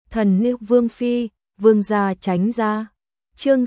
Thần nữ Vương Phi, Vương gia tránh ra. Chương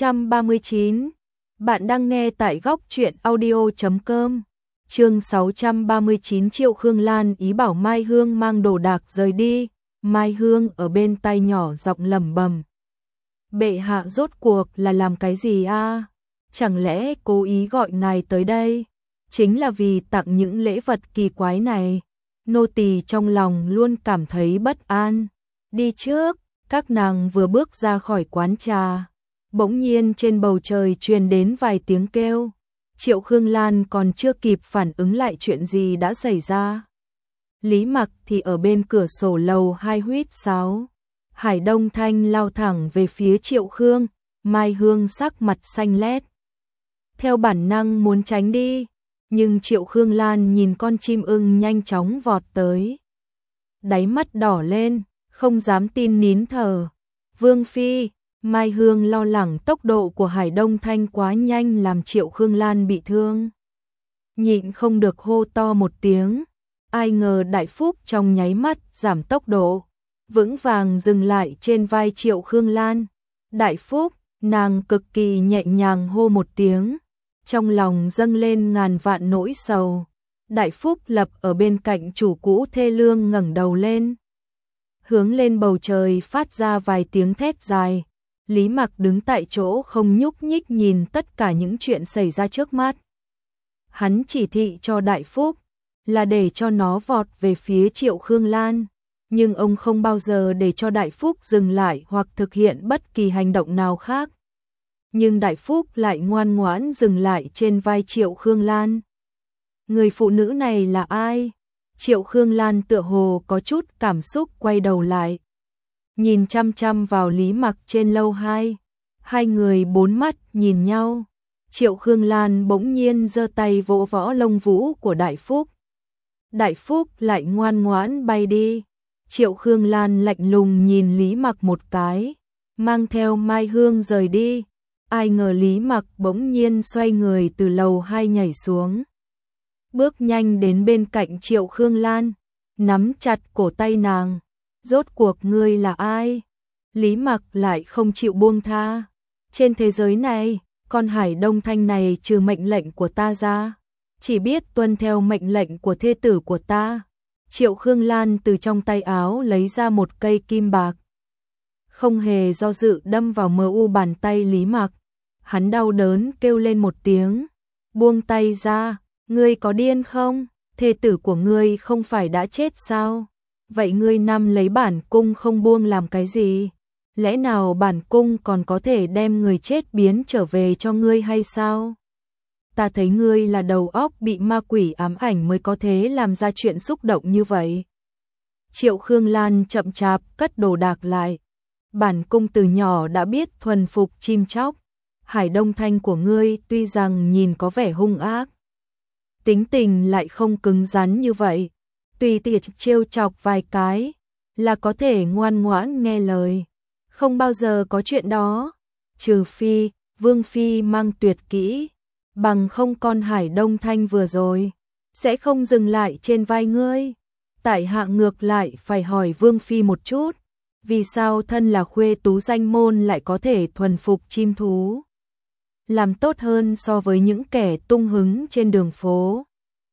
639. Bạn đang nghe tại góc truyện audio.com. Chương 639. Triệu Khương Lan ý bảo Mai Hương mang đồ đạc rời đi. Mai Hương ở bên tai nhỏ giọng lẩm bẩm. Bệ hạ rốt cuộc là làm cái gì a? Chẳng lẽ cố ý gọi ngài tới đây chính là vì tặng những lễ vật kỳ quái này? Nô tỳ trong lòng luôn cảm thấy bất an. Đi trước, các nàng vừa bước ra khỏi quán trà, bỗng nhiên trên bầu trời truyền đến vài tiếng kêu. Triệu Khương Lan còn chưa kịp phản ứng lại chuyện gì đã xảy ra. Lý Mặc thì ở bên cửa sổ lầu 2 huýt sáo. Hải Đông Thanh lao thẳng về phía Triệu Khương, Mai Hương sắc mặt xanh lét. Theo bản năng muốn tránh đi, nhưng Triệu Khương Lan nhìn con chim ưng nhanh chóng vọt tới. Đáy mắt đỏ lên, không dám tin nín thở. Vương Phi, Mai Hương lo lắng tốc độ của Hải Đông Thanh quá nhanh làm Triệu Khương Lan bị thương. Nhịn không được hô to một tiếng, ai ngờ Đại Phúc trong nháy mắt giảm tốc độ, vững vàng dừng lại trên vai Triệu Khương Lan. Đại Phúc, nàng cực kỳ nhẹ nhàng hô một tiếng, trong lòng dâng lên ngàn vạn nỗi sầu. Đại Phúc lập ở bên cạnh chủ cũ thê lương ngẩng đầu lên, hướng lên bầu trời phát ra vài tiếng thét dài. Lý Mặc đứng tại chỗ không nhúc nhích nhìn tất cả những chuyện xảy ra trước mắt. Hắn chỉ thị cho Đại Phúc là để cho nó vọt về phía Triệu Khương Lan, nhưng ông không bao giờ để cho Đại Phúc dừng lại hoặc thực hiện bất kỳ hành động nào khác. Nhưng Đại Phúc lại ngoan ngoãn dừng lại trên vai Triệu Khương Lan. Người phụ nữ này là ai? Triệu Khương Lan tựa hồ có chút cảm xúc quay đầu lại, nhìn chăm chăm vào Lý Mặc trên lầu 2. Hai người bốn mắt nhìn nhau. Triệu Khương Lan bỗng nhiên giơ tay vỗ võ lông vũ của Đại Phúc. Đại Phúc lại ngoan ngoãn bay đi. Triệu Khương Lan lạnh lùng nhìn Lý Mặc một cái, mang theo Mai Hương rời đi. Ai ngờ Lý Mặc bỗng nhiên xoay người từ lầu 2 nhảy xuống, bước nhanh đến bên cạnh Triệu Khương Lan, nắm chặt cổ tay nàng. Rốt cuộc ngươi là ai? Lý Mặc lại không chịu buông tha. Trên thế giới này, con Hải Đông Thanh này trừ mệnh lệnh của ta ra, chỉ biết tuân theo mệnh lệnh của thê tử của ta. Triệu Khương Lan từ trong tay áo lấy ra một cây kim bạc, không hề do dự đâm vào mu bàn tay Lý Mặc. Hắn đau đớn kêu lên một tiếng, buông tay ra. Ngươi có điên không? Thê tử của ngươi không phải đã chết sao? Vậy ngươi nắm lấy bản cung không buông làm cái gì? Lẽ nào bản cung còn có thể đem người chết biến trở về cho ngươi hay sao? Ta thấy ngươi là đầu óc bị ma quỷ ám ảnh mới có thể làm ra chuyện xúc động như vậy. Triệu Khương Lan chậm chạp cất đồ đạc lại. Bản cung từ nhỏ đã biết thuần phục chim chóc. Hải Đông Thanh của ngươi tuy rằng nhìn có vẻ hung ác, tính tình lại không cứng rắn như vậy. Tùy tiện trêu chọc vài cái là có thể ngoan ngoãn nghe lời. Không bao giờ có chuyện đó. Trừ phi Vương Phi mang tuyệt kỹ, bằng không con Hải Đông Thanh vừa rồi sẽ không dừng lại trên vai ngươi. Tại hạ ngược lại phải hỏi Vương Phi một chút, vì sao thân là khuê tú danh môn lại có thể thuần phục chim thú, làm tốt hơn so với những kẻ tung hứng trên đường phố?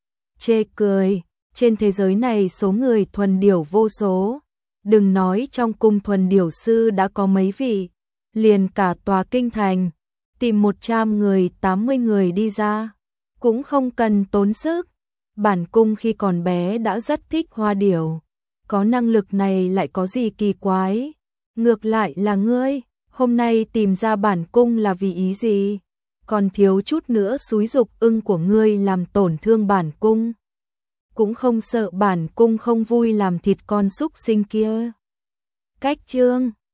Chê cười, trên thế giới này số người thuần điểu vô số. Đừng nói trong cung thuần điểu sư đã có mấy vị, liền cả tòa kinh thành, tìm 100 người 80 người đi ra, cũng không cần tốn sức. Bản cung khi còn bé đã rất thích hoa điểu, có năng lực này lại có gì kỳ quái? Ngược lại là ngươi, hôm nay tìm ra bản cung là vì ý gì? Còn thiếu chút nữa xúi giục ưng của ngươi làm tổn thương bản cung, cũng không sợ bản cung không vui làm thịt con súc sinh kia? Cách chương